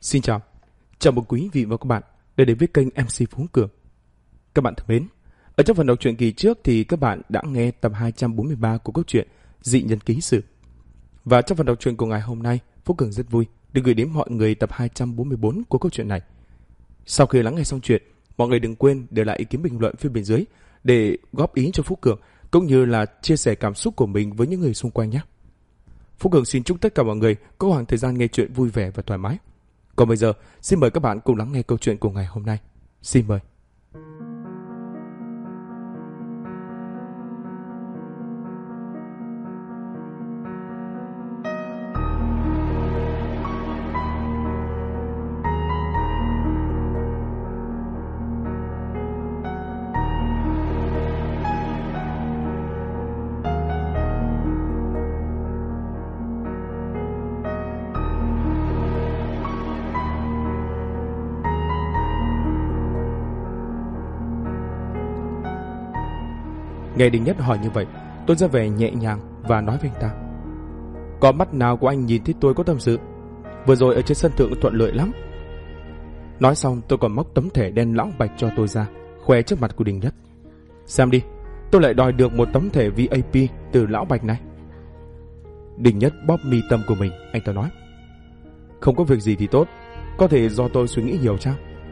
Xin chào mừng quý vị và các bạn đã đến với kênh MC Phú Cường. Các bạn thân mến, ở trong phần đọc truyện kỳ trước thì các bạn đã nghe tập 243 của câu chuyện Dị Nhân Ký Sử. Và trong phần đọc truyện của ngày hôm nay, Phú Cường rất vui được gửi đến mọi người tập 244 của câu chuyện này. Sau khi lắng nghe xong chuyện, mọi người đừng quên để lại ý kiến bình luận phía bên dưới để góp ý cho Phú Cường, cũng như là chia sẻ cảm xúc của mình với những người xung quanh nhé. Phú Cường xin chúc tất cả mọi người có khoảng thời gian nghe chuyện vui vẻ và thoải mái. Còn bây giờ, xin mời các bạn cùng lắng nghe câu chuyện của ngày hôm nay. Xin mời. Nghe Đinh Nhất hỏi như vậy, tôi ra vẻ nhẹ nhàng và nói với anh ta: có mắt nào của anh nhìn thấy tôi có tâm sự? Vừa rồi ở trên sân thượng thuận lợi lắm. Nói xong tôi còn móc tấm thẻ đen lão bạch cho tôi ra, khoe trước mặt của Đinh Nhất. Xem đi, tôi lại đòi được một tấm thẻ VIP từ lão bạch này. Đinh Nhất bóp mi tâm của mình, anh ta nói: không có việc gì thì tốt, có thể do tôi suy nghĩ nhiều chăng?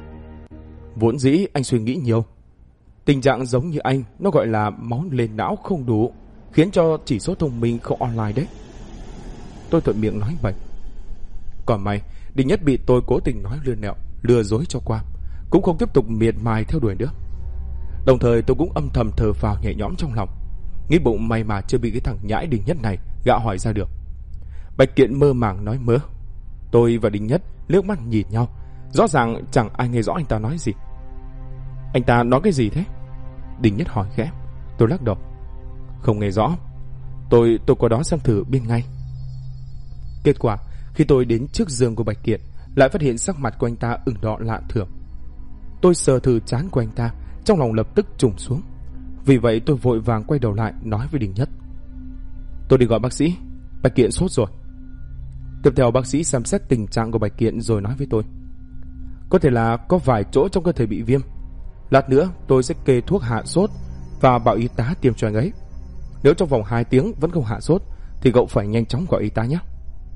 Vốn dĩ anh suy nghĩ nhiều. Tình trạng giống như anh, nó gọi là máu lên não không đủ, khiến cho chỉ số thông minh không online đấy. Tôi thuận miệng nói vậy. Còn mày, Đinh Nhất bị tôi cố tình nói lừa dối cho qua, cũng không tiếp tục miệt mài theo đuổi nữa. Đồng thời tôi cũng âm thầm thở phào nhẹ nhõm trong lòng, nghĩ bụng may mà chưa bị cái thằng nhãi Đinh Nhất này gạ hỏi ra được. Bạch Kiện mơ màng nói mớ. Tôi và Đinh Nhất liếc mắt nhìn nhau, rõ ràng chẳng ai nghe rõ anh ta nói gì. Anh ta nói cái gì thế? Đinh Nhất hỏi khẽ. Tôi lắc đầu. Không nghe rõ. Tôi qua đó xem thử bên ngay. Kết quả, khi tôi đến trước giường của Bạch Kiện, lại phát hiện sắc mặt của anh ta ửng đỏ lạ thường. Tôi sờ thử trán của anh ta, trong lòng lập tức trùng xuống. Vì vậy tôi vội vàng quay đầu lại nói với Đinh Nhất: tôi đi gọi bác sĩ, Bạch Kiện sốt rồi. Tiếp theo bác sĩ xem xét tình trạng của Bạch Kiện rồi nói với tôi: có thể là có vài chỗ trong cơ thể bị viêm. Lát nữa tôi sẽ kê thuốc hạ sốt và bảo y tá tiêm cho anh ấy. Nếu trong vòng 2 tiếng vẫn không hạ sốt thì cậu phải nhanh chóng gọi y tá nhé.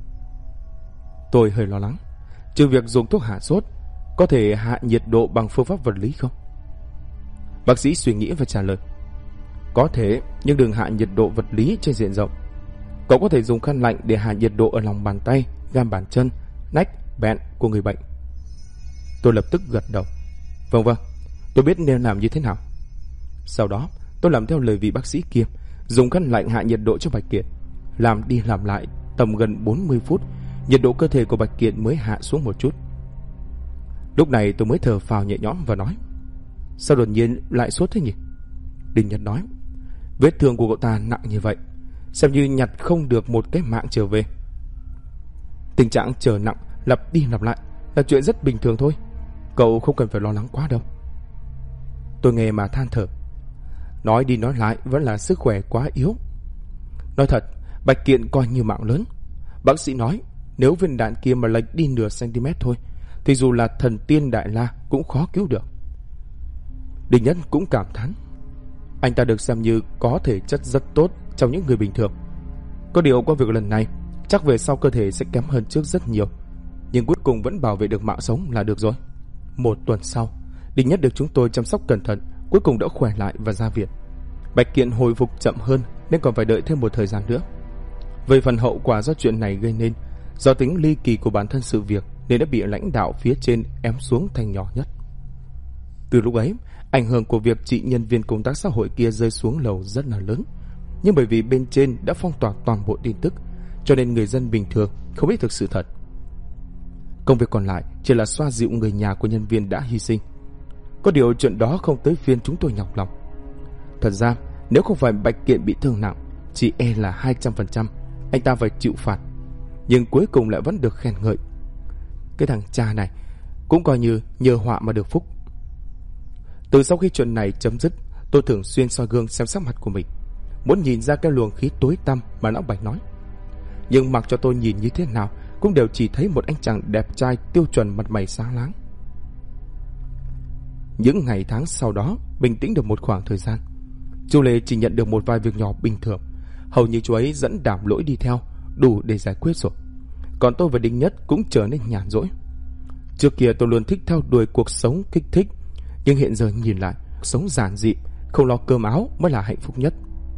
Tôi hơi lo lắng. Trừ việc dùng thuốc hạ sốt, có thể hạ nhiệt độ bằng phương pháp vật lý không? Bác sĩ suy nghĩ và trả lời: có thể, nhưng đừng hạ nhiệt độ vật lý trên diện rộng. Cậu có thể dùng khăn lạnh để hạ nhiệt độ ở lòng bàn tay, gam bàn chân, nách, bẹn của người bệnh. Tôi lập tức gật đầu. Vâng, tôi biết nên làm như thế nào. Sau đó tôi làm theo lời vị bác sĩ kia, dùng khăn lạnh hạ nhiệt độ cho Bạch Kiện. Làm đi làm lại tầm gần 40 phút, nhiệt độ cơ thể của Bạch Kiện mới hạ xuống một chút. Lúc này tôi mới thở phào nhẹ nhõm và nói: sao đột nhiên lại sốt thế nhỉ? Đinh Nhất nói: vết thương của cậu ta nặng như vậy, xem như nhặt không được một cái mạng trở về. Tình trạng trở nặng lặp đi lặp lại là chuyện rất bình thường thôi, cậu không cần phải lo lắng quá đâu. Tôi nghe mà than thở. Nói đi nói lại vẫn là sức khỏe quá yếu. Nói thật, Bạch Kiện coi như mạng lớn. Bác sĩ nói nếu viên đạn kia mà lệch đi nửa cm thôi thì dù là thần tiên Đại La cũng khó cứu được. Đinh Nhất cũng cảm thán. Anh ta được xem như có thể chất rất tốt trong những người bình thường. Có điều qua việc lần này, chắc về sau cơ thể sẽ kém hơn trước rất nhiều, nhưng cuối cùng vẫn bảo vệ được mạng sống là được rồi. 1 tuần sau, Đinh Nhất được chúng tôi chăm sóc cẩn thận, cuối cùng đã khỏe lại và ra viện. Bạch Kiện hồi phục chậm hơn nên còn phải đợi thêm một thời gian nữa. Về phần hậu quả do chuyện này gây nên, do tính ly kỳ của bản thân sự việc nên đã bị lãnh đạo phía trên ém xuống thành nhỏ nhất. Từ lúc ấy, ảnh hưởng của việc chị nhân viên công tác xã hội kia rơi xuống lầu rất là lớn. Nhưng bởi vì bên trên đã phong tỏa toàn bộ tin tức, cho nên người dân bình thường không biết thực sự thật. Công việc còn lại chỉ là xoa dịu người nhà của nhân viên đã hy sinh. Có điều chuyện đó không tới phiên chúng tôi nhọc lòng. Thật ra nếu không phải Bạch Kiện bị thương nặng, chỉ e là 200% anh ta phải chịu phạt. Nhưng cuối cùng lại vẫn được khen ngợi. Cái thằng cha này cũng coi như nhờ họa mà được phúc. Từ sau khi chuyện này chấm dứt, tôi thường xuyên soi gương xem sắc mặt của mình, muốn nhìn ra cái luồng khí tối tăm mà lão Bạch nói. Nhưng mặc cho tôi nhìn như thế nào cũng đều chỉ thấy một anh chàng đẹp trai tiêu chuẩn, mặt mày sáng láng. Những ngày tháng sau đó bình tĩnh được một khoảng thời gian. Chu Lê chỉ nhận được một vài việc nhỏ bình thường, hầu như chú ấy dẫn Đảm Lỗi đi theo, đủ để giải quyết rồi. Còn tôi và Đinh Nhất cũng trở nên nhàn rỗi. Trước kia tôi luôn thích theo đuổi cuộc sống kích thích, nhưng hiện giờ nhìn lại, sống giản dị, không lo cơm áo mới là hạnh phúc nhất.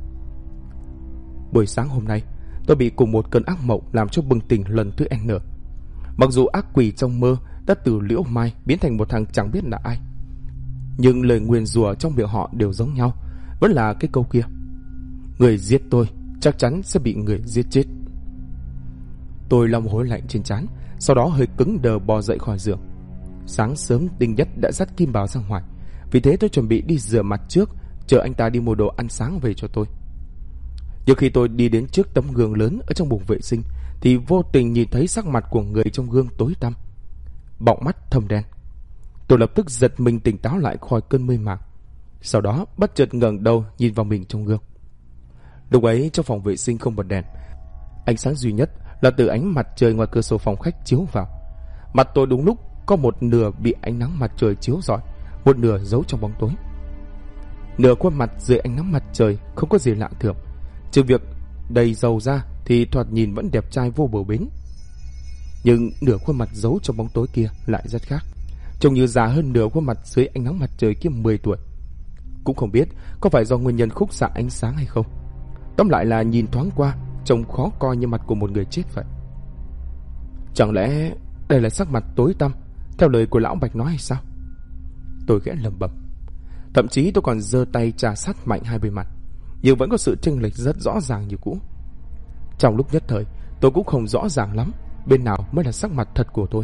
Buổi sáng hôm nay, tôi bị cùng một cơn ác mộng làm cho bừng tỉnh lần thứ N. Mặc dù ác quỷ trong mơ đã từ Liễu Mai biến thành một thằng chẳng biết là ai, nhưng lời nguyền rủa trong miệng họ đều giống nhau, vẫn là cái câu kia: người giết tôi chắc chắn sẽ bị người giết chết. Tôi lau mồ hôi lạnh trên trán, sau đó hơi cứng đờ bò dậy khỏi giường. Sáng sớm Đinh Nhất đã dắt Kim Bảo ra ngoài, vì thế tôi chuẩn bị đi rửa mặt trước, chờ anh ta đi mua đồ ăn sáng về cho tôi. Nhưng khi tôi đi đến trước tấm gương lớn ở trong buồng vệ sinh thì vô tình nhìn thấy sắc mặt của người trong gương tối tăm, bọng mắt thâm đen. Tôi lập tức giật mình tỉnh táo lại khỏi cơn mê màng, sau đó bất chợt ngẩng đầu nhìn vào mình trong gương. Lúc ấy trong phòng vệ sinh không bật đèn, ánh sáng duy nhất là từ ánh mặt trời ngoài cửa sổ phòng khách chiếu vào. Mặt tôi đúng lúc có một nửa bị ánh nắng mặt trời chiếu rọi, một nửa giấu trong bóng tối. Nửa khuôn mặt dưới ánh nắng mặt trời không có gì lạ thường, trừ việc đầy râu ra thì thoạt nhìn vẫn đẹp trai vô bờ bến. Nhưng nửa khuôn mặt giấu trong bóng tối kia lại rất khác, trông như già hơn nửa khuôn mặt dưới ánh nắng mặt trời kia 10 tuổi. Cũng không biết có phải do nguyên nhân khúc xạ ánh sáng hay không, tóm lại là nhìn thoáng qua trông khó coi như mặt của một người chết vậy. Chẳng lẽ đây là sắc mặt tối tăm theo lời của lão Bạch nói hay sao? Tôi khẽ lẩm bẩm. Thậm chí tôi còn giơ tay chà sát mạnh hai bên mặt, nhưng vẫn có sự chênh lệch rất rõ ràng như cũ. Trong lúc nhất thời tôi cũng không rõ ràng lắm bên nào mới là sắc mặt thật của tôi.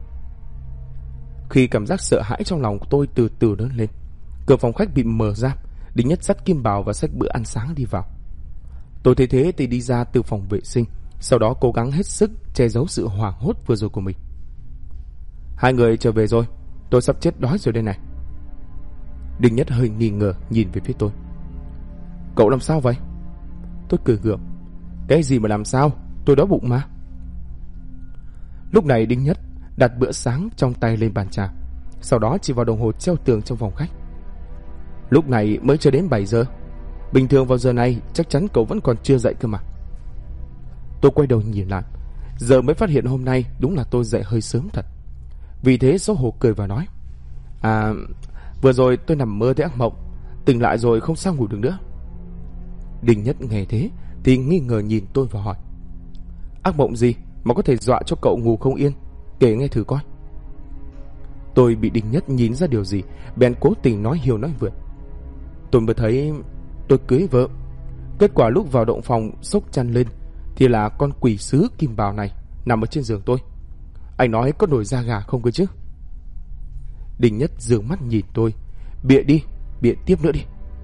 Khi cảm giác sợ hãi trong lòng của tôi từ từ lớn lên, cửa phòng khách bị mở ra, Đinh Nhất dắt Kim Bảo và xách bữa ăn sáng đi vào. Tôi thấy thế thì đi ra từ phòng vệ sinh, sau đó cố gắng hết sức che giấu sự hoảng hốt vừa rồi của mình. Hai người trở về rồi, tôi sắp chết đói rồi đây này. Đinh Nhất hơi nghi ngờ nhìn về phía tôi. Cậu làm sao vậy? Tôi cười gượng. Cái gì mà làm sao, tôi đói bụng mà. Lúc này Đinh Nhất đặt bữa sáng trong tay lên bàn trà, sau đó chỉ vào đồng hồ treo tường trong phòng khách. Lúc này mới chưa đến 7 giờ, bình thường vào giờ này chắc chắn cậu vẫn còn chưa dậy cơ mà. Tôi quay đầu nhìn lại, giờ mới phát hiện hôm nay đúng là tôi dậy hơi sớm thật. Vì thế xấu hổ cười và nói: vừa rồi tôi nằm mơ thấy ác mộng, tỉnh lại rồi không sao ngủ được nữa. Đinh Nhất nghe thế thì nghi ngờ nhìn tôi và hỏi: ác mộng gì mà có thể dọa cho cậu ngủ không yên, kể nghe thử coi. Tôi bị Đinh Nhất nhìn ra điều gì, bèn cố tình nói hiều nói vượt. Tôi mới thấy tôi cưới vợ, kết quả lúc vào động phòng xốc chăn lên thì là con quỷ sứ Kim Bảo này nằm ở trên giường tôi. Anh nói có nổi da gà không cơ chứ? Đinh Nhất giương mắt nhìn tôi: bịa đi, bịa tiếp nữa đi.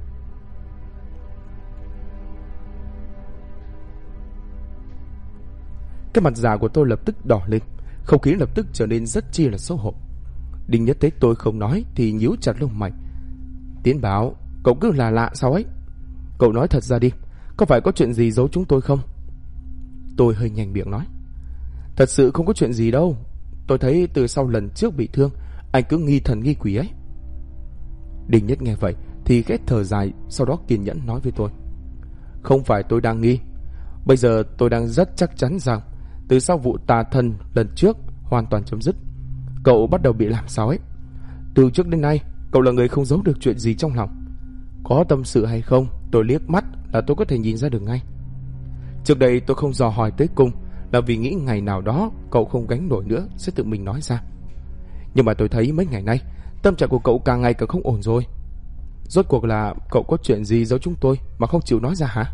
Cái mặt già của tôi lập tức đỏ lên, không khí lập tức trở nên rất chi là xấu hổ. Đinh Nhất thấy tôi không nói thì nhíu chặt lông mày. Tiến Bảo, cậu cứ là lạ sao ấy? Cậu nói thật ra đi, có phải có chuyện gì giấu chúng tôi không? Tôi hơi nhanh miệng nói: thật sự không có chuyện gì đâu. Tôi thấy từ sau lần trước bị thương, anh cứ nghi thần nghi quỷ ấy. Đinh Nhất nghe vậy thì khẽ thở dài, sau đó kiên nhẫn nói với tôi: không phải tôi đang nghi, bây giờ tôi đang rất chắc chắn rằng từ sau vụ tà thần lần trước hoàn toàn chấm dứt, cậu bắt đầu bị làm sao ấy. Từ trước đến nay cậu là người không giấu được chuyện gì trong lòng. Có tâm sự hay không, tôi liếc mắt là tôi có thể nhìn ra được ngay. Trước đây tôi không dò hỏi tới cùng là vì nghĩ ngày nào đó cậu không gánh nổi nữa sẽ tự mình nói ra. Nhưng mà tôi thấy mấy ngày nay tâm trạng của cậu càng ngày càng không ổn rồi. Rốt cuộc là cậu có chuyện gì giấu chúng tôi mà không chịu nói ra hả?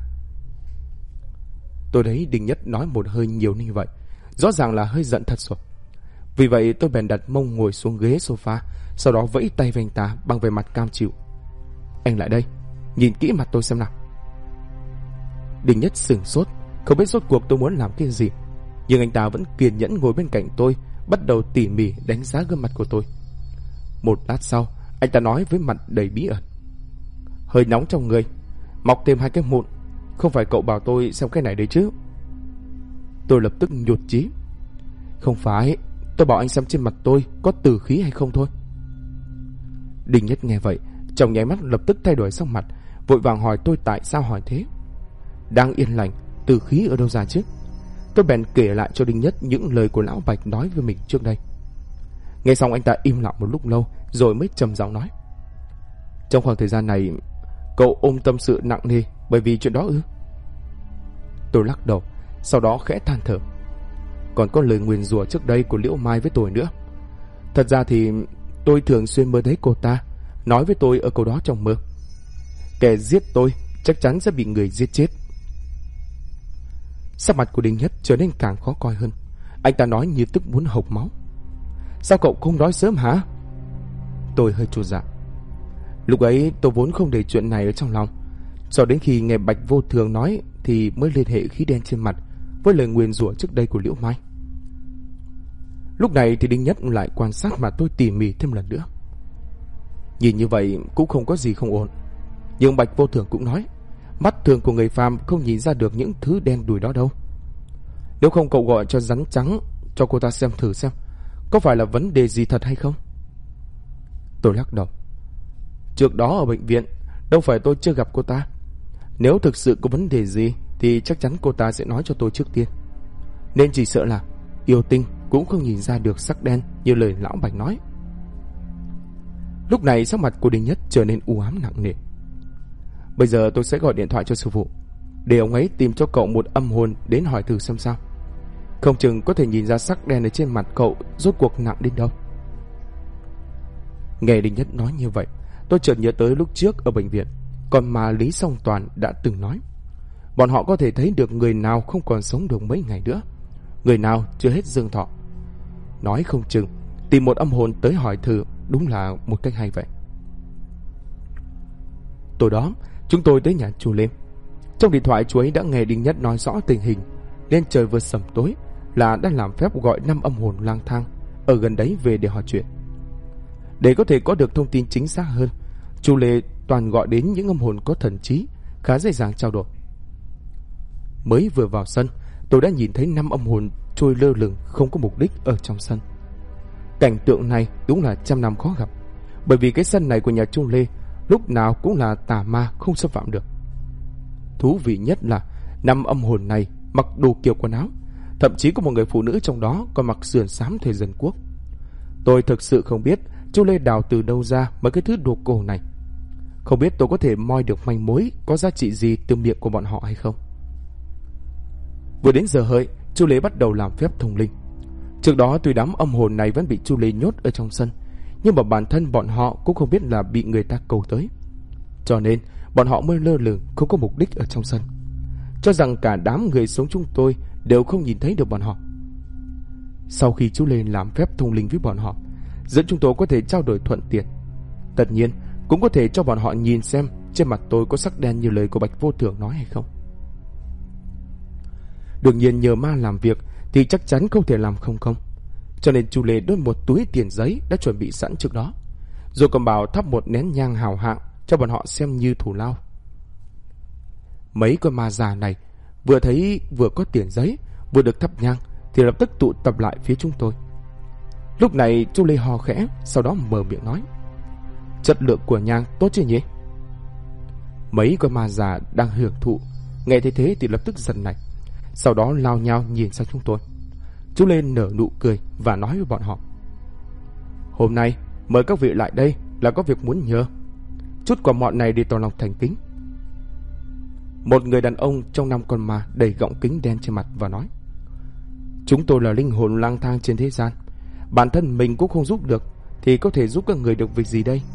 Tôi thấy Đinh Nhất nói một hơi nhiều như vậy, rõ ràng là hơi giận thật rồi. Vì vậy tôi bèn đặt mông ngồi xuống ghế sofa, sau đó vẫy tay với anh ta bằng vẻ mặt cam chịu. Anh lại đây, nhìn kỹ mặt tôi xem nào. Đinh Nhất sửng sốt, không biết rốt cuộc tôi muốn làm cái gì, nhưng anh ta vẫn kiên nhẫn ngồi bên cạnh tôi, bắt đầu tỉ mỉ đánh giá gương mặt của tôi. Một lát sau, anh ta nói với mặt đầy bí ẩn: hơi nóng trong người, mọc thêm 2 cái mụn. Không phải cậu bảo tôi xem cái này đấy chứ? Tôi lập tức nhụt chí. Không phải, tôi bảo anh xem trên mặt tôi có tử khí hay không thôi. Đinh Nhất nghe vậy, trong nháy mắt lập tức thay đổi sắc mặt, vội vàng hỏi tôi tại sao hỏi thế. Đang yên lành, tử khí ở đâu ra chứ? Tôi bèn kể lại cho Đinh Nhất những lời của lão Bạch nói với mình trước đây. Nghe xong anh ta im lặng một lúc lâu, rồi mới trầm giọng nói: Trong khoảng thời gian này, cậu ôm tâm sự nặng nề bởi vì chuyện đó ư? Tôi lắc đầu, sau đó khẽ than thở. Còn có lời nguyền rủa trước đây của Liễu Mai với tôi nữa. Thật ra thì tôi thường xuyên mơ thấy cô ta nói với tôi ở câu đó trong mơ: Kẻ giết tôi chắc chắn sẽ bị người giết chết. Sắc mặt của Đinh Nhất trở nên càng khó coi hơn. Anh ta nói như tức muốn hộc máu: Sao cậu không nói sớm hả? Tôi hơi chột dạ. Lúc ấy tôi vốn không để chuyện này ở trong lòng, cho đến khi nghe Bạch Vô Thường nói thì mới liên hệ khí đen trên mặt với lời nguyền rủa trước đây của Liễu Mai. Lúc này thì Đinh Nhất lại quan sát mà tôi tỉ mỉ thêm lần nữa. Nhìn như vậy cũng không có gì không ổn, nhưng Bạch Vô Thường cũng nói mắt thường của người phàm không nhìn ra được những thứ đen đủi đó đâu. Nếu không cậu gọi cho rắn trắng cho cô ta xem thử xem có phải là vấn đề gì thật hay không. Tôi lắc đầu. Trước đó ở bệnh viện đâu phải tôi chưa gặp cô ta. Nếu thực sự có vấn đề gì thì chắc chắn cô ta sẽ nói cho tôi trước tiên. Nên chỉ sợ là yêu tinh cũng không nhìn ra được sắc đen như lời lão Bạch nói. Lúc này sắc mặt của Đinh Nhất trở nên u ám nặng nề. Bây giờ tôi sẽ gọi điện thoại cho sư phụ, để ông ấy tìm cho cậu một âm hồn đến hỏi thử xem sao. Không chừng có thể nhìn ra sắc đen ở trên mặt cậu rốt cuộc nặng đến đâu. Nghe Đinh Nhất nói như vậy, tôi chợt nhớ tới lúc trước ở bệnh viện, còn mà Lý Song Toàn đã từng nói bọn họ có thể thấy được người nào không còn sống được mấy ngày nữa, người nào chưa hết dương thọ. Nói không chừng tìm một âm hồn tới hỏi thử đúng là một cách hay vậy. Tối đó chúng tôi tới nhà chú Lê. Trong điện thoại chú ấy đã nghe Đinh Nhất nói rõ tình hình, nên trời vừa sầm tối là đã làm phép gọi 5 âm hồn lang thang ở gần đấy về để hỏi chuyện. Để có thể có được thông tin chính xác hơn, chú Lê toàn gọi đến những âm hồn có thần trí, khá dễ dàng trao đổi. Mới vừa vào sân, tôi đã nhìn thấy 5 âm hồn trôi lơ lửng không có mục đích ở trong sân. Cảnh tượng này đúng là trăm năm khó gặp, bởi vì cái sân này của nhà chú Lê lúc nào cũng là tà ma không xâm phạm được. Thú vị nhất là 5 âm hồn này mặc đồ kiểu quần áo, thậm chí có một người phụ nữ trong đó còn mặc sườn xám thời dân quốc. Tôi thực sự không biết chú Lê đào từ đâu ra mấy cái thứ đồ cổ này. Không biết tôi có thể moi được manh mối có giá trị gì từ miệng của bọn họ hay không. Vừa đến giờ hợi, chú Lê bắt đầu làm phép thông linh. Trước đó tuy đám âm hồn này vẫn bị chú Lê nhốt ở trong sân, nhưng mà bản thân bọn họ cũng không biết là bị người ta cầu tới, cho nên bọn họ mới lơ lửng không có mục đích ở trong sân, cho rằng cả đám người sống chúng tôi đều không nhìn thấy được bọn họ. Sau khi chú Lê làm phép thông linh với bọn họ, giữa chúng tôi có thể trao đổi thuận tiện. Tất nhiên cũng có thể cho bọn họ nhìn xem trên mặt tôi có sắc đen như lời của Bạch Vô Thường nói hay không. Đương nhiên nhờ ma làm việc thì chắc chắn không thể làm không không, cho nên chú Lê đốt một túi tiền giấy đã chuẩn bị sẵn trước đó, rồi còn bảo thắp một nén nhang hào hạng cho bọn họ xem như thù lao. Mấy con ma già này vừa thấy vừa có tiền giấy vừa được thắp nhang thì lập tức tụ tập lại phía chúng tôi. Lúc này chú Lê hò khẽ, sau đó mở miệng nói: Chất lượng của nhang tốt chứ nhỉ? Mấy con ma già đang hưởng thụ nghe thấy thế thì lập tức giận này, sau đó lao nhau nhìn sang chúng tôi. Chú Lê nở nụ cười và nói với bọn họ: Hôm nay mời các vị lại đây là có việc muốn nhờ. Chút quả mọn này đi tỏ lòng thành kính. Một người đàn ông trong 5 con ma đầy gọng kính đen trên mặt và nói: Chúng tôi là linh hồn lang thang trên thế gian, bản thân mình cũng không giúp được thì có thể giúp các người được việc gì đây?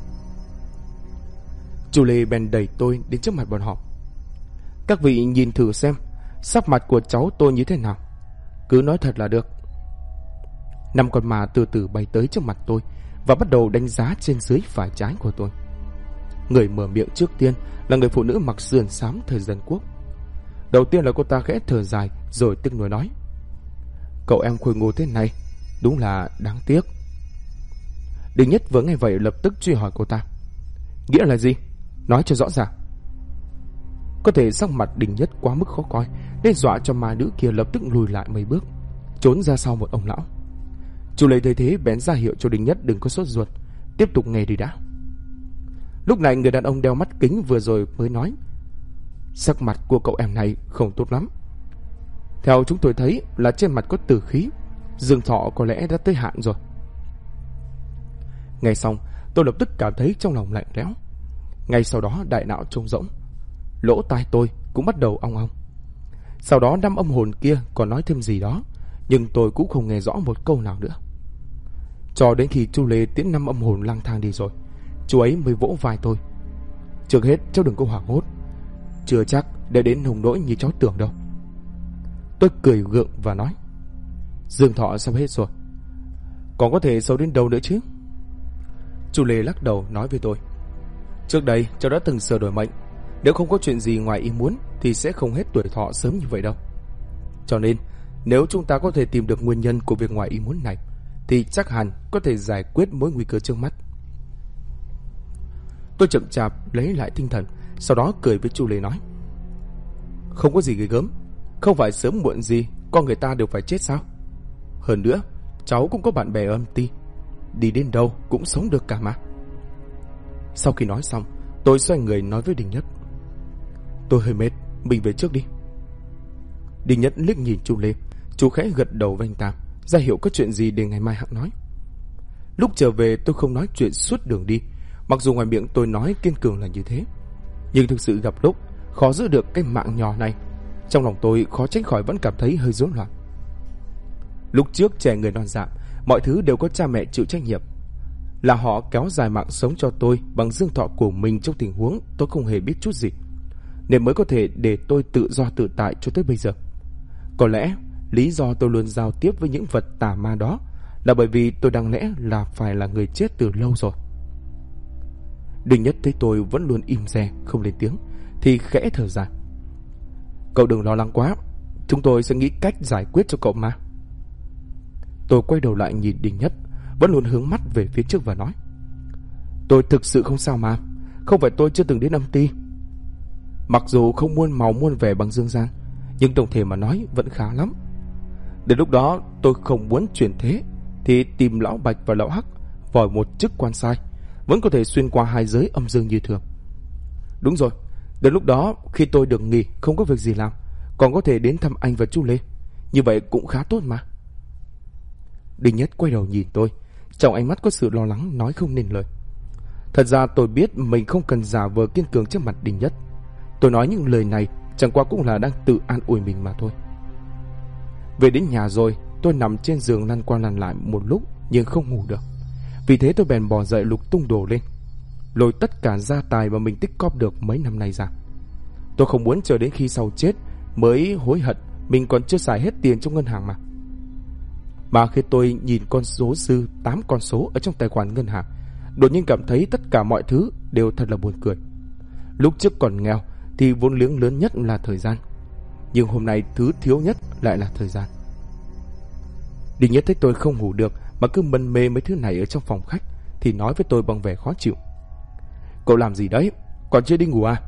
Chú Lê bèn đẩy tôi đến trước mặt bọn họ: Các vị nhìn thử xem sắc mặt của cháu tôi như thế nào, cứ nói thật là được. 5 con ma từ từ bay tới trước mặt tôi và bắt đầu đánh giá trên dưới phải trái của tôi. Người mở miệng trước tiên là người phụ nữ mặc sườn xám thời dân quốc. Đầu tiên là cô ta khẽ thở dài rồi tiếc nuối nói: Cậu em khôi ngô thế này đúng là đáng tiếc. Đinh Nhất vừa nghe vậy lập tức truy hỏi cô ta: Nghĩa là gì? Nói cho rõ ràng. Có thể sắc mặt Đinh Nhất quá mức khó coi nên dọa cho ma nữ kia lập tức lùi lại mấy bước. trốn ra sau một ông lão. Chu Lê thấy thế bèn ra hiệu cho Đinh Nhất đừng có sốt ruột, tiếp tục nghe đi đã. Lúc này người đàn ông đeo mắt kính vừa rồi mới nói: sắc mặt của cậu em này không tốt lắm. Theo chúng tôi thấy là trên mặt có tử khí, dương thọ có lẽ đã tới hạn rồi. Nghe xong, tôi lập tức cảm thấy trong lòng lạnh lẽo. Ngay sau đó đại não trống rỗng, lỗ tai tôi cũng bắt đầu ong ong. Sau đó 5 âm hồn kia còn nói thêm gì đó, nhưng tôi cũng không nghe rõ một câu nào nữa. Cho đến khi Chu Lê tiễn 5 âm hồn lang thang đi rồi, chú ấy mới vỗ vai tôi: trước hết cháu đừng có hoảng hốt, chưa chắc đã đến nông nỗi như cháu tưởng đâu. Tôi cười gượng và nói: dương thọ sắp hết rồi, còn có thể xấu đến đâu nữa chứ? Chu Lê lắc đầu nói với tôi: trước đây cháu đã từng sửa đổi mệnh, nếu không có chuyện gì ngoài ý muốn thì sẽ không hết tuổi thọ sớm như vậy đâu. Cho nên nếu chúng ta có thể tìm được nguyên nhân của việc ngoài ý muốn này thì chắc hẳn có thể giải quyết mối nguy cơ trước mắt. Tôi chậm chạp lấy lại tinh thần, sau đó cười với Chu Lê nói: không có gì ghê gớm, không phải sớm muộn gì con người ta đều phải chết sao? Hơn nữa cháu cũng có bạn bè ở âm ty, đi đến đâu cũng sống được cả mà. Sau khi nói xong, tôi xoay người nói với Đinh Nhất: tôi hơi mệt, mình về trước đi. Đinh Nhất liếc nhìn Chu Lê, chú khẽ gật đầu với anh ta, ra hiệu có chuyện gì để ngày mai hẵng nói. Lúc trở về tôi không nói chuyện suốt đường đi, mặc dù ngoài miệng tôi nói kiên cường là như thế, nhưng thực sự gặp lúc khó giữ được cái mạng nhỏ này, trong lòng tôi khó tránh khỏi vẫn cảm thấy hơi rối loạn. Lúc trước trẻ người non dạ, mọi thứ đều có cha mẹ chịu trách nhiệm, là họ kéo dài mạng sống cho tôi bằng dương thọ của mình trong tình huống tôi không hề biết chút gì, nên mới có thể để tôi tự do tự tại cho tới bây giờ. Có lẽ lý do tôi luôn giao tiếp với những vật tà ma đó là bởi vì tôi đáng lẽ là phải là người chết từ lâu rồi. Đinh Nhất thấy tôi vẫn luôn im re không lên tiếng thì khẽ thở dài: cậu đừng lo lắng quá, chúng tôi sẽ nghĩ cách giải quyết cho cậu mà. Tôi quay đầu lại nhìn Đinh Nhất, vẫn luôn hướng mắt về phía trước và nói: tôi thực sự không sao mà, không phải tôi chưa từng đến âm ty. Mặc dù không muôn màu muôn vẻ bằng dương gian, nhưng tổng thể mà nói vẫn khá lắm. Đến lúc đó tôi không muốn chuyển thế thì tìm lão Bạch và lão Hắc vòi một chức quan sai, vẫn có thể xuyên qua hai giới âm dương như thường. Đúng rồi, đến lúc đó khi tôi được nghỉ không có việc gì làm, còn có thể đến thăm anh và chú Lê, như vậy cũng khá tốt mà. Đinh Nhất quay đầu nhìn tôi, trong ánh mắt có sự lo lắng nói không nên lời. Thật ra tôi biết mình không cần giả vờ kiên cường trước mặt Đinh Nhất. Tôi nói những lời này chẳng qua cũng là đang tự an ủi mình mà thôi. Về đến nhà rồi, tôi nằm trên giường lăn qua lăn lại một lúc nhưng không ngủ được. Vì thế tôi bèn bò dậy lục tung đồ lên, lôi tất cả gia tài mà mình tích cóp được mấy năm nay ra. Tôi không muốn chờ đến khi sau chết mới hối hận mình còn chưa xài hết tiền trong ngân hàng mà. Mà khi tôi nhìn con số dư 8 con số ở trong tài khoản ngân hàng, đột nhiên cảm thấy tất cả mọi thứ đều thật là buồn cười. Lúc trước còn nghèo thì vốn liếng lớn nhất là thời gian, nhưng hôm nay thứ thiếu nhất lại là thời gian. Đinh Nhất thấy tôi không ngủ được mà cứ mân mê mấy thứ này ở trong phòng khách thì nói với tôi bằng vẻ khó chịu: cậu làm gì đấy, còn chưa đi ngủ à?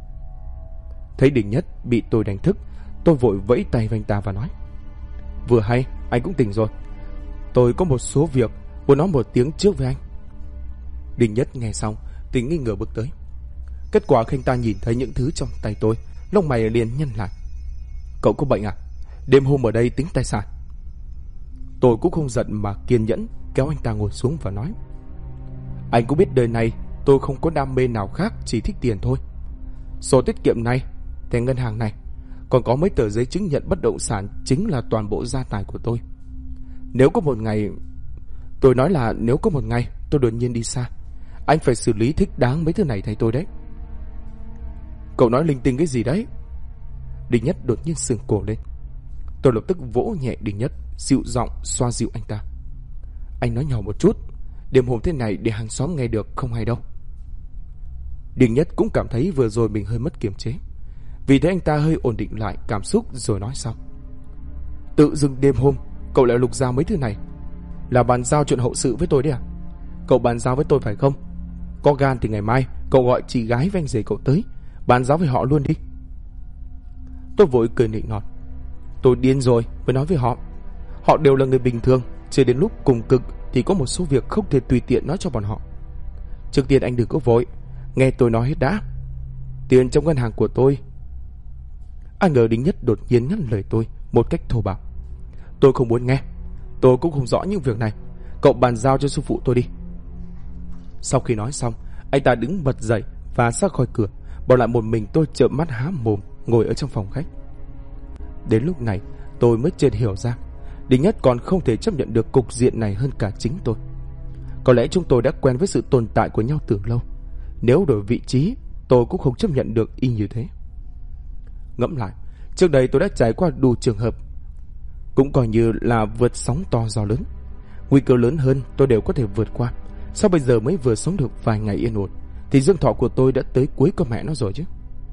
Thấy Đinh Nhất bị tôi đánh thức, tôi vội vẫy tay với anh ta và nói: vừa hay anh cũng tỉnh rồi, tôi có một số việc muốn nói một tiếng trước với anh. Đinh Nhất nghe xong thì nghi ngờ bước tới. Kết quả khi anh ta nhìn thấy những thứ trong tay tôi, lông mày liền nhăn lại: cậu có bệnh à? Đêm hôm ở đây tính tài sản. Tôi cũng không giận mà kiên nhẫn kéo anh ta ngồi xuống và nói: anh cũng biết đời này tôi không có đam mê nào khác, chỉ thích tiền thôi. Sổ tiết kiệm này, thẻ ngân hàng này, còn có mấy tờ giấy chứng nhận bất động sản chính là toàn bộ gia tài của tôi. Nếu có một ngày, tôi nói là nếu có một ngày tôi đột nhiên đi xa, anh phải xử lý thích đáng mấy thứ này thay tôi đấy. Cậu nói linh tinh cái gì đấy? Đinh Nhất đột nhiên sừng cổ lên. Tôi lập tức vỗ nhẹ Đinh Nhất, dịu giọng xoa dịu anh ta: anh nói nhỏ một chút, đêm hôm thế này để hàng xóm nghe được không hay đâu. Đinh Nhất cũng cảm thấy vừa rồi mình hơi mất kiềm chế, vì thế anh ta hơi ổn định lại cảm xúc rồi nói sau: tự dưng đêm hôm cậu lại lục ra mấy thứ này, là bàn giao chuyện hậu sự với tôi đấy à? Cậu bàn giao với tôi phải không? Có gan thì ngày mai cậu gọi chị gái với anh rể cậu tới, bàn giao với họ luôn đi. Tôi vội cười nịnh nọt: tôi điên rồi mới nói với họ. Họ đều là người bình thường, chưa đến lúc cùng cực thì có một số việc không thể tùy tiện nói cho bọn họ. Trước tiên anh đừng có vội, nghe tôi nói hết đã. Tiền trong ngân hàng của tôi. Ai ngờ Đinh Nhất đột nhiên ngắt lời tôi một cách thô bạo. Tôi không muốn nghe, tôi cũng không rõ những việc này. Cậu bàn giao cho sư phụ tôi đi. Sau khi nói xong, anh ta đứng bật dậy và ra khỏi cửa, bỏ lại một mình tôi trợn mắt há mồm ngồi ở trong phòng khách. Đến lúc này tôi mới chợt hiểu ra Đinh Nhất còn không thể chấp nhận được cục diện này hơn cả chính tôi. Có lẽ chúng tôi đã quen với sự tồn tại của nhau từ lâu. Nếu đổi vị trí, tôi cũng không chấp nhận được y như thế. Ngẫm lại, trước đây tôi đã trải qua đủ trường hợp, cũng coi như là vượt sóng to gió lớn. Nguy cơ lớn hơn tôi đều có thể vượt qua. Sao bây giờ mới vừa sống được vài ngày yên ổn thì dương thọ của tôi đã tới cuối con mẹ nó rồi chứ.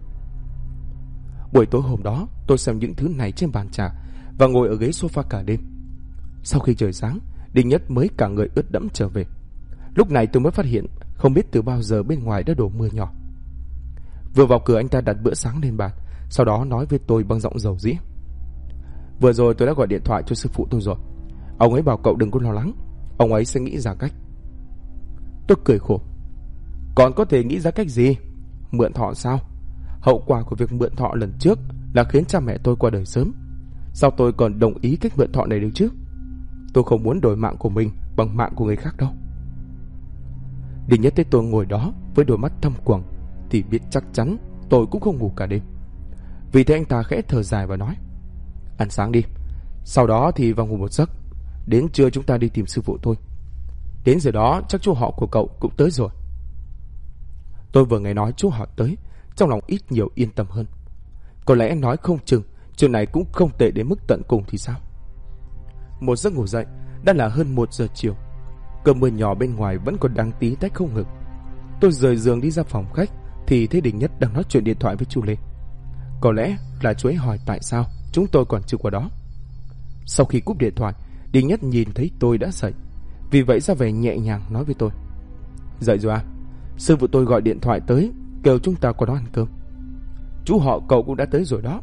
Buổi tối hôm đó, tôi xem những thứ này trên bàn trà và ngồi ở ghế sofa cả đêm. Sau khi trời sáng, Đinh Nhất mới cả người ướt đẫm trở về. Lúc này tôi mới phát hiện không biết từ bao giờ bên ngoài đã đổ mưa nhỏ. Vừa vào cửa, anh ta đặt bữa sáng lên bàn, sau đó nói với tôi bằng giọng dầu dĩ. Vừa rồi tôi đã gọi điện thoại cho sư phụ tôi rồi. Ông ấy bảo cậu đừng có lo lắng, ông ấy sẽ nghĩ ra cách. Tôi cười khổ. Còn có thể nghĩ ra cách gì? Mượn thọ sao? Hậu quả của việc mượn thọ lần trước là khiến cha mẹ tôi qua đời sớm. Sao tôi còn đồng ý cách mượn thọ này được chứ? Tôi không muốn đổi mạng của mình bằng mạng của người khác đâu. Đinh Nhất thấy tôi ngồi đó với đôi mắt thâm quầng thì biết chắc chắn tôi cũng không ngủ cả đêm. Vì thế anh ta khẽ thở dài và nói: Ăn sáng đi, sau đó thì vào ngủ một giấc. Đến trưa chúng ta đi tìm sư phụ tôi. Đến giờ đó chắc chú họ của cậu cũng tới rồi. Tôi vừa nghe nói chú họ tới, trong lòng ít nhiều yên tâm hơn. Có lẽ nói không chừng chuyện này cũng không tệ đến mức tận cùng thì sao. Một giấc ngủ dậy đã là hơn 1 giờ chiều. Cơn mưa nhỏ bên ngoài vẫn còn đang tí tách không ngừng. Tôi rời giường đi ra phòng khách thì thấy Đinh Nhất đang nói chuyện điện thoại với chú Lê. Có lẽ là chú ấy hỏi tại sao chúng tôi còn chưa qua đó. Sau khi cúp điện thoại, Đinh Nhất nhìn thấy tôi đã dậy, vì vậy ra vẻ nhẹ nhàng nói với tôi: Dậy rồi à? Sư phụ tôi gọi điện thoại tới kêu chúng ta qua đó ăn cơm. Chú họ cậu cũng đã tới rồi đó.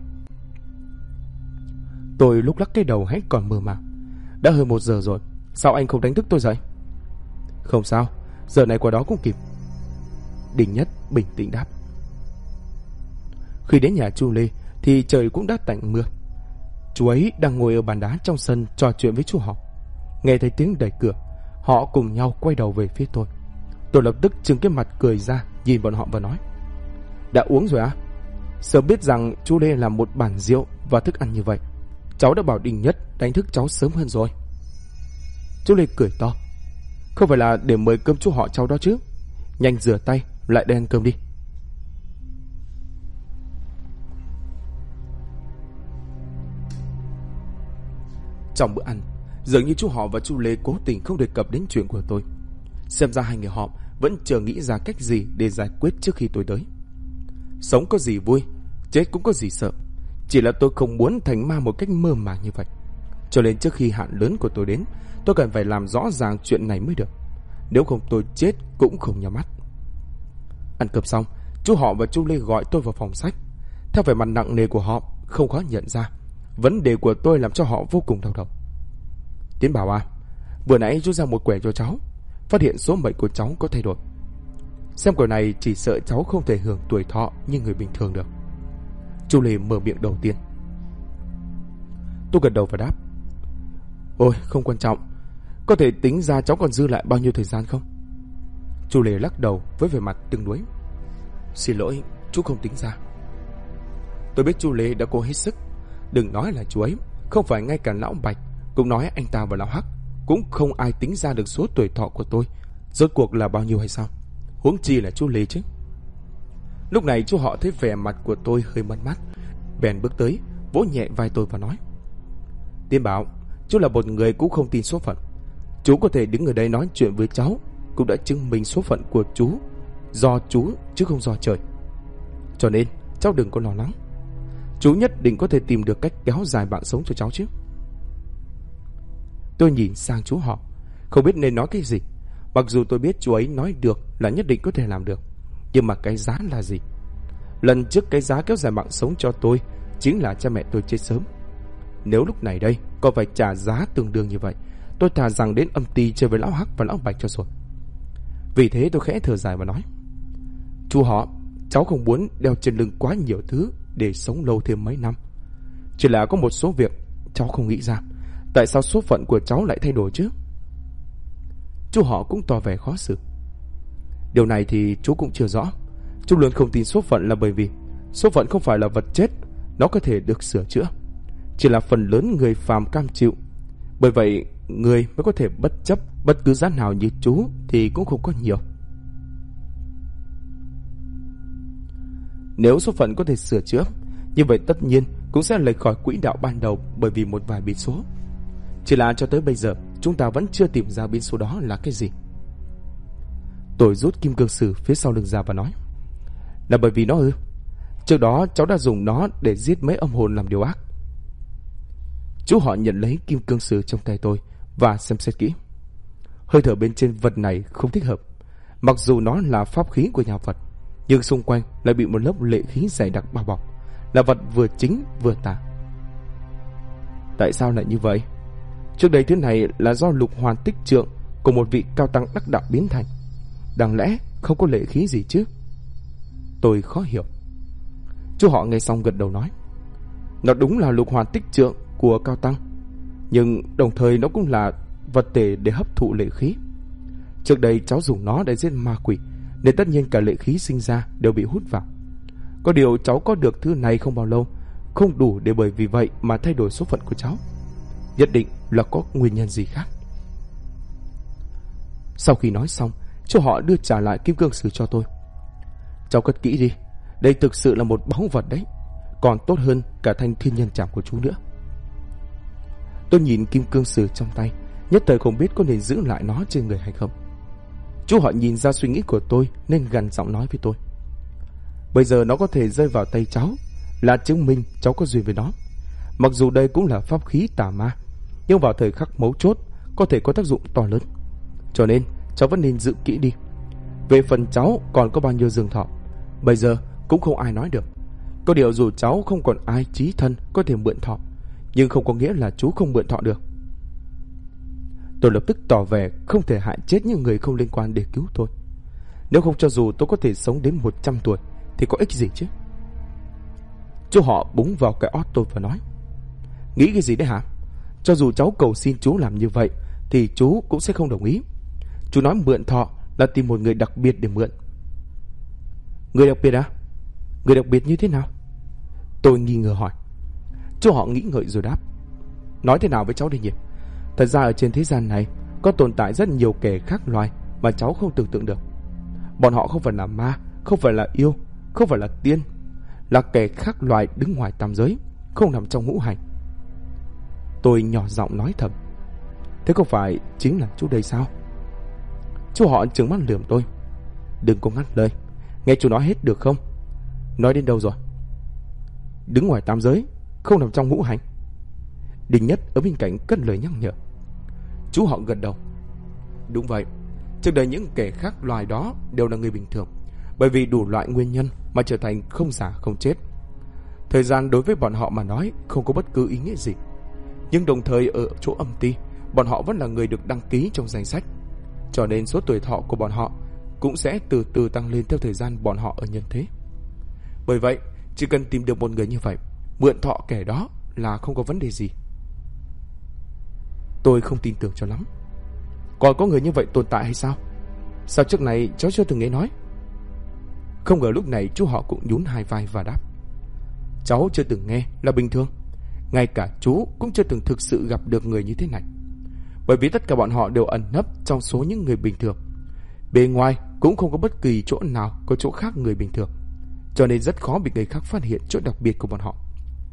Tôi lúc lắc cái đầu hết còn mơ màng. Đã hơn 1 giờ rồi, sao anh không đánh thức tôi dậy? Không sao, giờ này qua đó cũng kịp. Đinh Nhất bình tĩnh đáp. Khi đến nhà chú Lê thì trời cũng đã tạnh mưa. Chú ấy đang ngồi ở bàn đá trong sân trò chuyện với chú họ. Nghe thấy tiếng đẩy cửa, họ cùng nhau quay đầu về phía tôi. Tôi lập tức trừng cái mặt cười ra nhìn bọn họ và nói: Đã uống rồi à? Sớm biết rằng chú Lê làm một bàn rượu và thức ăn như vậy, cháu đã bảo Đinh Nhất đánh thức cháu sớm hơn rồi. Chú Lê cười to: Không phải là để mời cơm chú họ cháu đó chứ? Nhanh rửa tay lại đây ăn cơm đi. Trong bữa ăn, dường như chú họ và chú Lê cố tình không đề cập đến chuyện của tôi. Xem ra hai người họ vẫn chờ nghĩ ra cách gì để giải quyết trước khi tôi tới. Sống có gì vui, chết cũng có gì sợ. Chỉ là tôi không muốn thành ma một cách mơ màng như vậy. Cho nên trước khi hạn lớn của tôi đến, tôi cần phải làm rõ ràng chuyện này mới được. Nếu không tôi chết cũng không nhắm mắt. Ăn cơm xong, chú họ và chú Lê gọi tôi vào phòng sách. Theo vẻ mặt nặng nề của họ, không khó nhận ra vấn đề của tôi làm cho họ vô cùng đau đầu. Tiến bảo à, vừa nãy chú ra một quẻ cho cháu, phát hiện số mệnh của cháu có thay đổi. Xem quẻ này chỉ sợ cháu không thể hưởng tuổi thọ như người bình thường được. Chú Lê mở miệng đầu tiên. Tôi gật đầu và đáp: Ôi không quan trọng. Có thể tính ra cháu còn dư lại bao nhiêu thời gian không? Chú Lê lắc đầu với vẻ mặt tương đối. Xin lỗi, chú không tính ra. Tôi biết chú Lê đã cố hết sức. Đừng nói là chú ấy, không phải ngay cả lão Bạch cũng nói anh ta và lão Hắc cũng không ai tính ra được số tuổi thọ của tôi rốt cuộc là bao nhiêu hay sao? Huống chi là chú Lê chứ. Lúc này chú họ thấy vẻ mặt của tôi hơi mất mát, bèn bước tới vỗ nhẹ vai tôi và nói: Tiên bảo, chú là một người cũng không tin số phận. Chú có thể đứng ở đây nói chuyện với cháu cũng đã chứng minh số phận của chú do chú chứ không do trời. Cho nên cháu đừng có lo lắng. Chú nhất định có thể tìm được cách kéo dài mạng sống cho cháu chứ. Tôi nhìn sang chú họ, không biết nên nói cái gì. Mặc dù tôi biết chú ấy nói được là nhất định có thể làm được, nhưng mà cái giá là gì? Lần trước cái giá kéo dài mạng sống cho tôi chính là cha mẹ tôi chết sớm. Nếu lúc này đây còn phải trả giá tương đương như vậy, tôi thà rằng đến âm ty chơi với lão Hắc và lão Bạch cho rồi. Vì thế tôi khẽ thở dài và nói: Chú họ, cháu không muốn đeo trên lưng quá nhiều thứ để sống lâu thêm mấy năm. Chỉ là có một số việc cháu không nghĩ ra, tại sao số phận của cháu lại thay đổi chứ? Chú họ cũng tỏ vẻ khó xử. Điều này thì chú cũng chưa rõ. Chú luôn không tin số phận là bởi vì số phận không phải là vật chết, nó có thể được sửa chữa. Chỉ là phần lớn người phàm cam chịu. Bởi vậy người mới có thể bất chấp bất cứ giá nào như chú thì cũng không có nhiều. Nếu số phận có thể sửa chữa, như vậy tất nhiên cũng sẽ lệch khỏi quỹ đạo ban đầu bởi vì một vài biến số. Chỉ là cho tới bây giờ chúng ta vẫn chưa tìm ra biến số đó là cái gì. Tôi rút kim cương sử phía sau lưng ra và nói: Là bởi vì nó ư? Trước đó cháu đã dùng nó để giết mấy âm hồn làm điều ác. Chú họ nhận lấy kim cương sử trong tay tôi và xem xét kỹ. Hơi thở bên trên vật này không thích hợp. Mặc dù nó là pháp khí của nhà Phật, nhưng xung quanh lại bị một lớp lệ khí dày đặc bao bọc, là vật vừa chính vừa tà. Tại sao lại như vậy? Trước đây thứ này là do lục hoàn tích trượng của một vị cao tăng đắc đạo biến thành. Đáng lẽ không có lệ khí gì chứ? Tôi khó hiểu. Chú họ nghe xong gật đầu nói: Nó đúng là lục hoàn tích trượng của cao tăng, nhưng đồng thời nó cũng là vật thể để hấp thụ lệ khí. Trước đây cháu dùng nó để giết ma quỷ, nên tất nhiên cả lệ khí sinh ra đều bị hút vào. Có điều cháu có được thứ này không bao lâu, không đủ để bởi vì vậy mà thay đổi số phận của cháu. Nhất định là có nguyên nhân gì khác. Sau khi nói xong, chú họ đưa trả lại kim cương sử cho tôi. Cháu cất kỹ đi, đây thực sự là một báu vật đấy, còn tốt hơn cả thanh thiên nhân trảm của chú nữa. Tôi nhìn kim cương sử trong tay, nhất thời không biết có nên giữ lại nó trên người hay không. Chú họ nhìn ra suy nghĩ của tôi nên gằn giọng nói với tôi: Bây giờ nó có thể rơi vào tay cháu là chứng minh cháu có duyên với nó. Mặc dù đây cũng là pháp khí tà ma, nhưng vào thời khắc mấu chốt có thể có tác dụng to lớn. Cho nên cháu vẫn nên giữ kỹ đi. Về phần cháu còn có bao nhiêu dương thọ, bây giờ cũng không ai nói được. Có điều dù cháu không còn ai chí thân có thể mượn thọ, nhưng không có nghĩa là chú không mượn thọ được. Tôi lập tức tỏ vẻ không thể hại chết những người không liên quan để cứu tôi. Nếu không cho dù tôi có thể sống đến 100 tuổi thì có ích gì chứ? Chú họ búng vào cái ót tôi và nói: Nghĩ cái gì đấy hả? Cho dù cháu cầu xin chú làm như vậy thì chú cũng sẽ không đồng ý. Chú nói mượn thọ là tìm một người đặc biệt để mượn. Người đặc biệt à? Người đặc biệt như thế nào? Tôi nghi ngờ hỏi. Chú họ nghĩ ngợi rồi đáp: Nói thế nào với cháu đi nhỉ? Thật ra ở trên thế gian này có tồn tại rất nhiều kẻ khác loài mà cháu không tưởng tượng được. Bọn họ không phải là ma, không phải là yêu, không phải là tiên, là kẻ khác loài đứng ngoài tam giới, không nằm trong ngũ hành. Tôi nhỏ giọng nói thầm: Thế không phải chính là chú đây sao? Chú họ trừng mắt lườm tôi: Đừng có ngắt lời, nghe chú nói hết được không? Nói đến đâu rồi? Đứng ngoài tam giới, không nằm trong ngũ hành. Đinh Nhất ở bên cạnh cất lời nhắc nhở. Chú họ gật đầu: Đúng vậy, trước đây những kẻ khác loài đó đều là người bình thường, bởi vì đủ loại nguyên nhân mà trở thành không già không chết. Thời gian đối với bọn họ mà nói không có bất cứ ý nghĩa gì. Nhưng đồng thời ở chỗ âm ty, bọn họ vẫn là người được đăng ký trong danh sách, cho nên số tuổi thọ của bọn họ cũng sẽ từ từ tăng lên theo thời gian bọn họ ở nhân thế. Bởi vậy chỉ cần tìm được một người như vậy, mượn thọ kẻ đó là không có vấn đề gì. Tôi không tin tưởng cho lắm. Còn có người như vậy tồn tại hay sao? Sao trước này cháu chưa từng nghe nói? Không ngờ lúc này chú họ cũng nhún hai vai và đáp: Cháu chưa từng nghe là bình thường. Ngay cả chú cũng chưa từng thực sự gặp được người như thế này. Bởi vì tất cả bọn họ đều ẩn nấp trong số những người bình thường. Bề ngoài cũng không có bất kỳ chỗ nào có chỗ khác người bình thường, cho nên rất khó bị người khác phát hiện chỗ đặc biệt của bọn họ.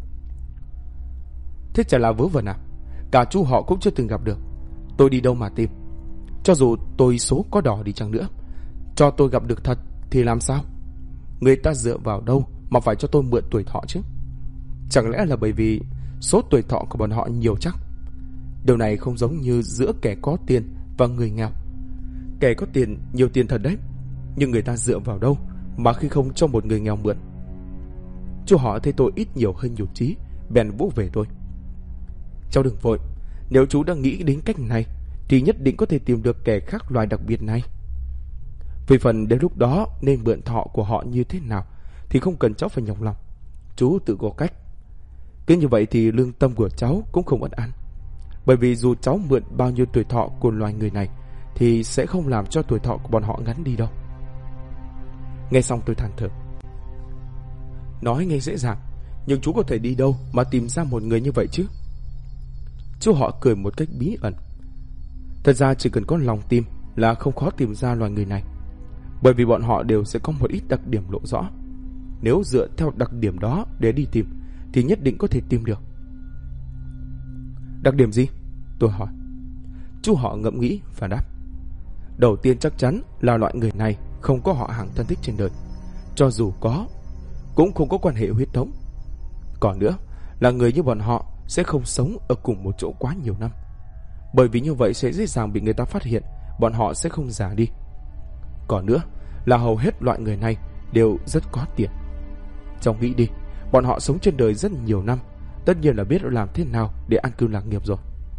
Thế chả là vớ vẩn à? Cả chú họ cũng chưa từng gặp được, tôi đi đâu mà tìm? Cho dù tôi số có đỏ đi chăng nữa, cho tôi gặp được thật thì làm sao? Người ta dựa vào đâu mà phải cho tôi mượn tuổi thọ chứ? Chẳng lẽ là bởi vì số tuổi thọ của bọn họ nhiều chắc? Điều này không giống như giữa kẻ có tiền và người nghèo. Kẻ có tiền nhiều tiền thật đấy, nhưng người ta dựa vào đâu mà khi không cho một người nghèo mượn? Chú họ thấy tôi ít nhiều hơi nhụt chí, bèn vỗ về tôi: Cháu đừng vội. Nếu chú đã nghĩ đến cách này thì nhất định có thể tìm được kẻ khác loài đặc biệt này. Về phần đến lúc đó nên mượn thọ của họ như thế nào thì không cần cháu phải nhọc lòng. Chú tự có cách. Cứ như vậy thì lương tâm của cháu cũng không bất an. Bởi vì dù cháu mượn bao nhiêu tuổi thọ của loài người này thì sẽ không làm cho tuổi thọ của bọn họ ngắn đi đâu. Nghe xong tôi than thở. Nói nghe dễ dàng, nhưng chú có thể đi đâu mà tìm ra một người như vậy chứ? Chú họ cười một cách bí ẩn. Thật ra chỉ cần có lòng tin là không khó tìm ra loài người này. Bởi vì bọn họ đều sẽ có một ít đặc điểm lộ rõ. Nếu dựa theo đặc điểm đó để đi tìm thì nhất định có thể tìm được. Đặc điểm gì? Tôi hỏi. Chú họ ngẫm nghĩ và đáp. Đầu tiên chắc chắn là loại người này không có họ hàng thân thích trên đời. Cho dù có, cũng không có quan hệ huyết thống. Còn nữa là người như bọn họ sẽ không sống ở cùng một chỗ quá nhiều năm. Bởi vì như vậy sẽ dễ dàng bị người ta phát hiện, bọn họ sẽ không già đi. Còn nữa là hầu hết loại người này đều rất có tiền. Cháu nghĩ đi, bọn họ sống trên đời rất nhiều năm, tất nhiên là biết làm thế nào để an cư lạc nghiệp rồi.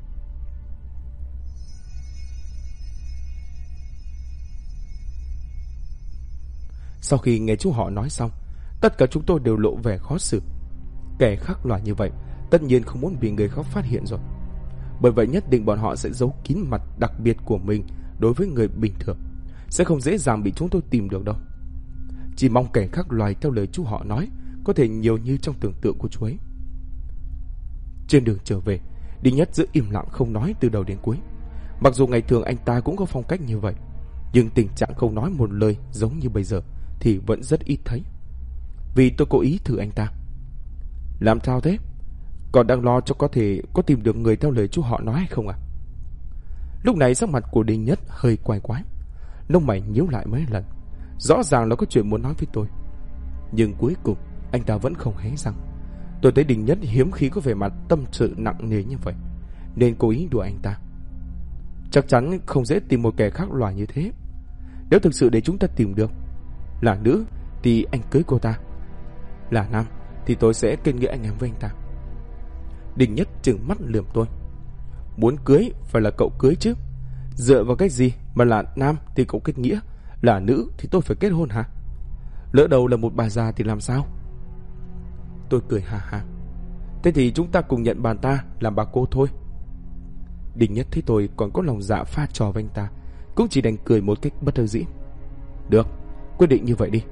Sau khi nghe chú họ nói xong, tất cả chúng tôi đều lộ vẻ khó xử. Kẻ khác loài như vậy tất nhiên không muốn bị người khác phát hiện rồi. Bởi vậy nhất định bọn họ sẽ giấu kín mặt đặc biệt của mình đối với người bình thường, sẽ không dễ dàng bị chúng tôi tìm được đâu. Chỉ mong kẻ khác loài theo lời chú họ nói có thể nhiều như trong tưởng tượng của chú ấy. Trên đường trở về, Đinh Nhất giữ im lặng không nói từ đầu đến cuối. Mặc dù ngày thường anh ta cũng có phong cách như vậy, nhưng tình trạng không nói một lời giống như bây giờ thì vẫn rất ít thấy. Vì tôi cố ý thử anh ta. Làm sao thế? Còn đang lo cho có thể có tìm được người theo lời chú họ nói hay không à? Lúc này sắc mặt của Đinh Nhất hơi quay quái, lông mày nhíu lại mấy lần. Rõ ràng là có chuyện muốn nói với tôi, nhưng cuối cùng anh ta vẫn không hé răng. Tôi thấy Đinh Nhất hiếm khi có vẻ mặt tâm sự nặng nề như vậy, nên cố ý đùa anh ta. Chắc chắn không dễ tìm một kẻ khác loài như thế. Nếu thực sự để chúng ta tìm được, là nữ thì anh cưới cô ta, là nam thì tôi sẽ kết nghĩa anh em với anh ta. Đinh Nhất trừng mắt lườm tôi. Muốn cưới phải là cậu cưới chứ. Dựa vào cách gì mà là nam thì cậu kết nghĩa, là nữ thì tôi phải kết hôn hả? Lỡ đầu là một bà già thì làm sao? Tôi cười hà hà. Thế thì chúng ta cùng nhận bà ta làm bà cô thôi. Đinh Nhất thấy tôi còn có lòng dạ pha trò với anh ta, cũng chỉ đành cười một cách bất đắc dĩ. Được, quyết định như vậy đi.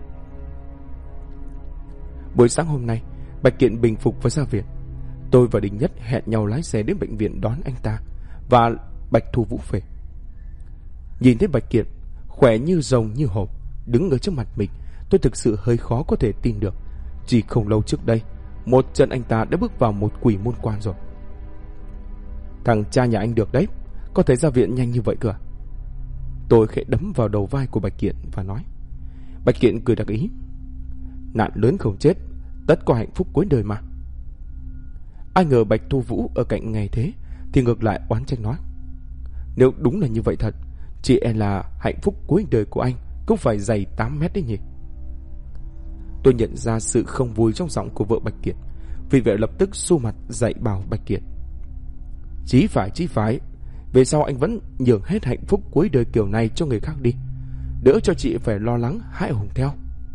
Buổi sáng hôm nay, Bạch Kiện bình phục và ra viện. Tôi và Đinh Nhất hẹn nhau lái xe đến bệnh viện đón anh ta và Bạch Thu Vũ về. Nhìn thấy Bạch Kiện khỏe như rồng như hổ đứng ở trước mặt mình, tôi thực sự hơi khó có thể tin được. Chỉ không lâu trước đây, một chân anh ta đã bước vào một quỷ môn quan rồi. Thằng cha nhà anh được đấy, có thể ra viện nhanh như vậy cơ à? Tôi khẽ đấm vào đầu vai của Bạch Kiện và nói. Bạch Kiện cười đặc ý. Nạn lớn không chết, tất có hạnh phúc cuối đời mà. Ai ngờ Bạch Thu Vũ ở cạnh nghe thế thì ngược lại oán trách nói. Nếu đúng là như vậy thật, chỉ e là hạnh phúc cuối đời của anh cũng phải dày 8 mét đấy nhỉ. Tôi nhận ra sự không vui trong giọng của vợ Bạch Kiện, vì vậy lập tức xu mặt dạy bảo Bạch Kiện. Chí phải, về sau anh vẫn nhường hết hạnh phúc cuối đời kiểu này cho người khác đi, đỡ cho chị phải lo lắng hãi hùng theo.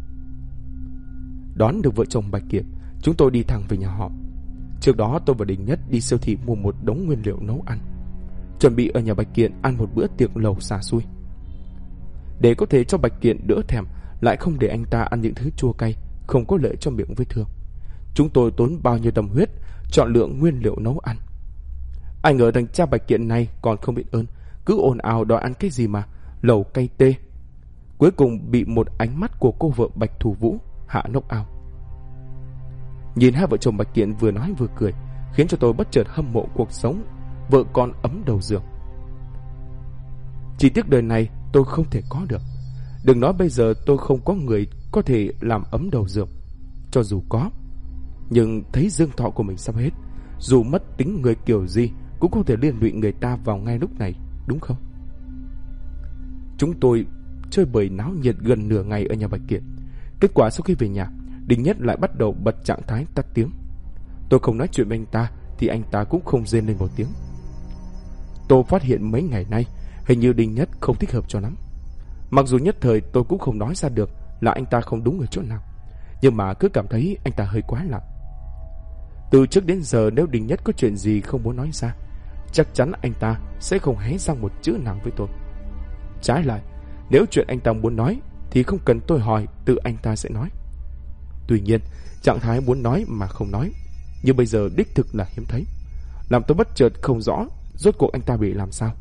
Đón được vợ chồng Bạch Kiện, chúng tôi đi thẳng về nhà họ. Trước đó tôi và Đinh Nhất đi siêu thị mua một đống nguyên liệu nấu ăn, chuẩn bị ở nhà Bạch Kiện ăn một bữa tiệc lầu xả xui. Để có thể cho Bạch Kiện đỡ thèm, lại không để anh ta ăn những thứ chua cay không có lợi cho miệng vết thương, chúng tôi tốn bao nhiêu tâm huyết chọn lựa nguyên liệu nấu ăn. Ai ngờ thằng cha Bạch Kiện này còn không biết ơn, cứ ồn ào đòi ăn cái gì mà lẩu cay tê. Cuối cùng bị một ánh mắt của cô vợ Bạch Thu Vũ hạ knock out. Nhìn hai vợ chồng Bạch Kiện vừa nói vừa cười, khiến cho tôi bất chợt hâm mộ cuộc sống vợ con ấm đầu giường. Chỉ tiếc đời này tôi không thể có được. Đừng nói bây giờ tôi không có người có thể làm ấm đầu giường, cho dù có, nhưng thấy dương thọ của mình sắp hết, dù mất tính người kiểu gì cũng không thể liên lụy người ta vào ngay lúc này, đúng không? Chúng tôi chơi bời náo nhiệt gần nửa ngày ở nhà Bạch Kiện. Kết quả sau khi về nhà, Đinh Nhất lại bắt đầu bật trạng thái tắt tiếng. Tôi không nói chuyện với anh ta thì anh ta cũng không rên lên một tiếng. Tôi phát hiện mấy ngày nay hình như Đinh Nhất không thích hợp cho lắm. Mặc dù nhất thời tôi cũng không nói ra được là anh ta không đúng ở chỗ nào, nhưng mà cứ cảm thấy anh ta hơi quá lạ. Từ trước đến giờ nếu Đinh Nhất có chuyện gì không muốn nói ra, chắc chắn anh ta sẽ không hé răng một chữ nào với tôi. Trái lại, nếu chuyện anh ta muốn nói thì không cần tôi hỏi, tự anh ta sẽ nói. Tuy nhiên, trạng thái muốn nói mà không nói như bây giờ đích thực là hiếm thấy, làm tôi bất chợt không rõ rốt cuộc anh ta bị làm sao.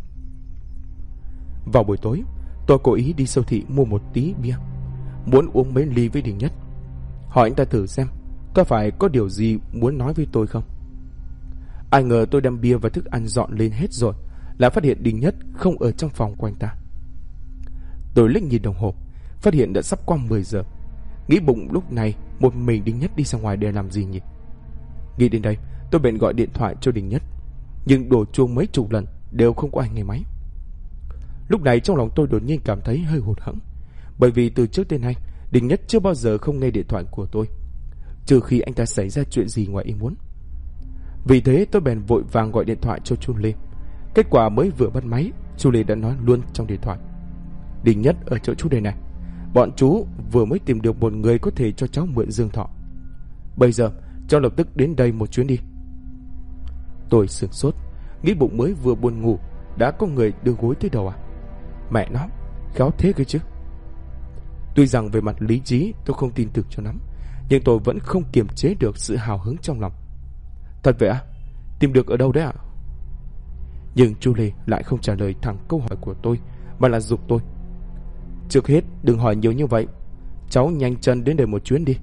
Vào buổi tối, tôi cố ý đi siêu thị mua một tí bia, muốn uống mấy ly với Đinh Nhất, hỏi anh ta thử xem có phải có điều gì muốn nói với tôi không. Ai ngờ tôi đem bia và thức ăn dọn lên hết rồi, lại phát hiện Đinh Nhất không ở trong phòng của anh ta. Tôi liếc nhìn đồng hồ, phát hiện đã sắp qua 10 giờ. Nghĩ bụng lúc này một mình Đinh Nhất đi ra ngoài để làm gì nhỉ? Nghĩ đến đây, tôi bèn gọi điện thoại cho Đinh Nhất, nhưng đổ chuông mấy chục lần đều không có ai nghe máy. Lúc này trong lòng tôi đột nhiên cảm thấy hơi hụt hẫng, bởi vì từ trước đến nay Đinh Nhất chưa bao giờ không nghe điện thoại của tôi, trừ khi anh ta xảy ra chuyện gì ngoài ý muốn. Vì thế tôi bèn vội vàng gọi điện thoại cho chú Lê. Kết quả mới vừa bắt máy, chú Lê đã nói luôn trong điện thoại: Đinh Nhất ở chỗ chú đây này, bọn chú vừa mới tìm được một người có thể cho cháu mượn dương thọ. Bây giờ cháu lập tức đến đây một chuyến đi. Tôi sửng sốt, nghĩ bụng mới vừa buồn ngủ đã có người đưa gối tới đầu à? Mẹ nó, khéo thế cơ chứ. Tuy rằng về mặt lý trí tôi không tin tưởng cho lắm, nhưng tôi vẫn không kiềm chế được sự hào hứng trong lòng. Thật vậy à? Tìm được ở đâu đấy ạ? Nhưng chú Lê lại không trả lời thẳng câu hỏi của tôi, mà là giục tôi: Trước hết đừng hỏi nhiều như vậy, cháu nhanh chân đến đây một chuyến đi.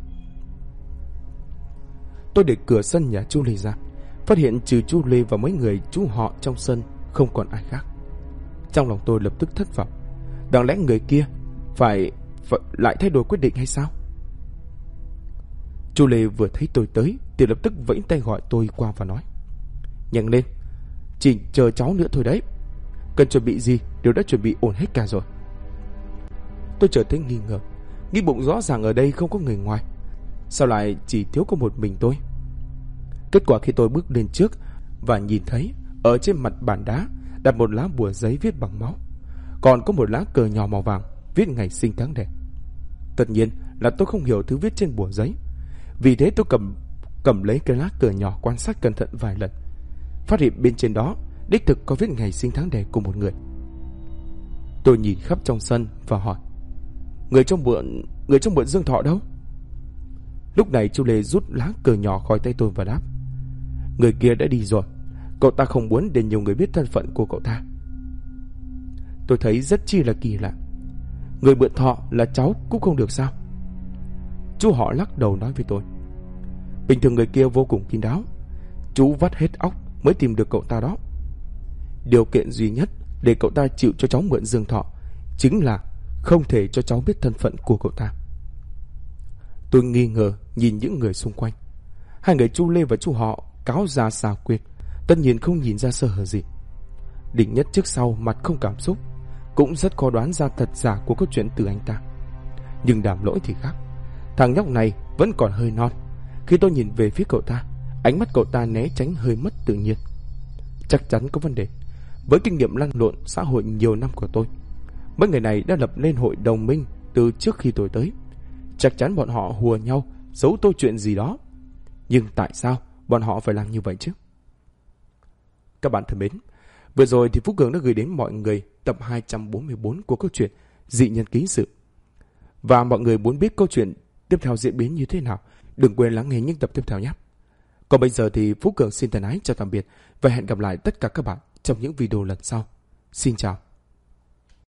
Tôi để cửa sân nhà chú Lê ra, phát hiện trừ chú Lê và mấy người chú họ trong sân không còn ai khác. Trong lòng tôi lập tức thất vọng. Đáng lẽ người kia phải lại thay đổi quyết định hay sao? Chú Lê vừa thấy tôi tới thì lập tức vẫy tay gọi tôi qua và nói: Nhanh lên, chỉ chờ cháu nữa thôi đấy. Cần chuẩn bị gì đều đã chuẩn bị ổn hết cả rồi. Tôi chợt thấy nghi ngờ, nghĩ bụng rõ ràng ở đây không có người ngoài, sao lại chỉ thiếu có một mình tôi? Kết quả khi tôi bước lên trước và nhìn thấy ở trên mặt bàn đá đặt một lá bùa giấy viết bằng máu, còn có một lá cờ nhỏ màu vàng viết ngày sinh tháng đẻ. Tất nhiên là tôi không hiểu thứ viết trên bùa giấy, vì thế tôi cầm lấy cái lá cờ nhỏ quan sát cẩn thận vài lần, phát hiện bên trên đó đích thực có viết ngày sinh tháng đẻ của một người. Tôi nhìn khắp trong sân và hỏi: Người trong mượn dương thọ đâu? Lúc này chú Lê rút lá cờ nhỏ khỏi tay tôi và đáp: Người kia đã đi rồi, cậu ta không muốn để nhiều người biết thân phận của cậu ta. Tôi thấy rất chi là kỳ lạ. Người mượn thọ là cháu cũng không được sao? Chú họ lắc đầu nói với tôi: Bình thường người kia vô cùng kín đáo, chú vắt hết óc mới tìm được cậu ta đó. Điều kiện duy nhất để cậu ta chịu cho cháu mượn dương thọ chính là không thể cho cháu biết thân phận của cậu ta. Tôi nghi ngờ nhìn những người xung quanh. Hai người chú Lê và chú họ cáo già xà quyệt, tất nhiên không nhìn ra sơ hở gì. Đinh Nhất trước sau mặt không cảm xúc, cũng rất khó đoán ra thật giả của câu chuyện từ anh ta. Nhưng Đàm Lỗi thì khác. Thằng nhóc này vẫn còn hơi non. Khi tôi nhìn về phía cậu ta, ánh mắt cậu ta né tránh hơi mất tự nhiên. Chắc chắn có vấn đề. Với kinh nghiệm lăn lộn xã hội nhiều năm của tôi, mấy người này đã lập nên hội đồng minh từ trước khi tôi tới. Chắc chắn bọn họ hùa nhau giấu tôi chuyện gì đó. Nhưng tại sao bọn họ phải làm như vậy chứ? Các bạn thân mến, vừa rồi thì Phú Cường đã gửi đến mọi người tập 244 của câu chuyện Dị Nhân Ký Sự. Và mọi người muốn biết câu chuyện tiếp theo diễn biến như thế nào, đừng quên lắng nghe những tập tiếp theo nhé. Còn bây giờ thì Phú Cường xin thân ái chào tạm biệt và hẹn gặp lại tất cả các bạn trong những video lần sau. Xin chào.